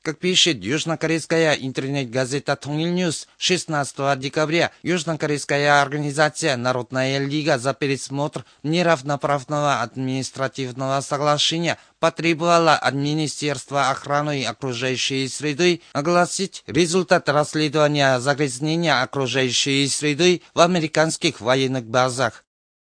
Как пишет южнокорейская интернет-газета «Тонгильньюс», 16 декабря южнокорейская организация «Народная лига за пересмотр неравноправного административного соглашения» потребовала от Министерства охраны окружающей среды огласить результат расследования загрязнения окружающей среды в американских военных базах.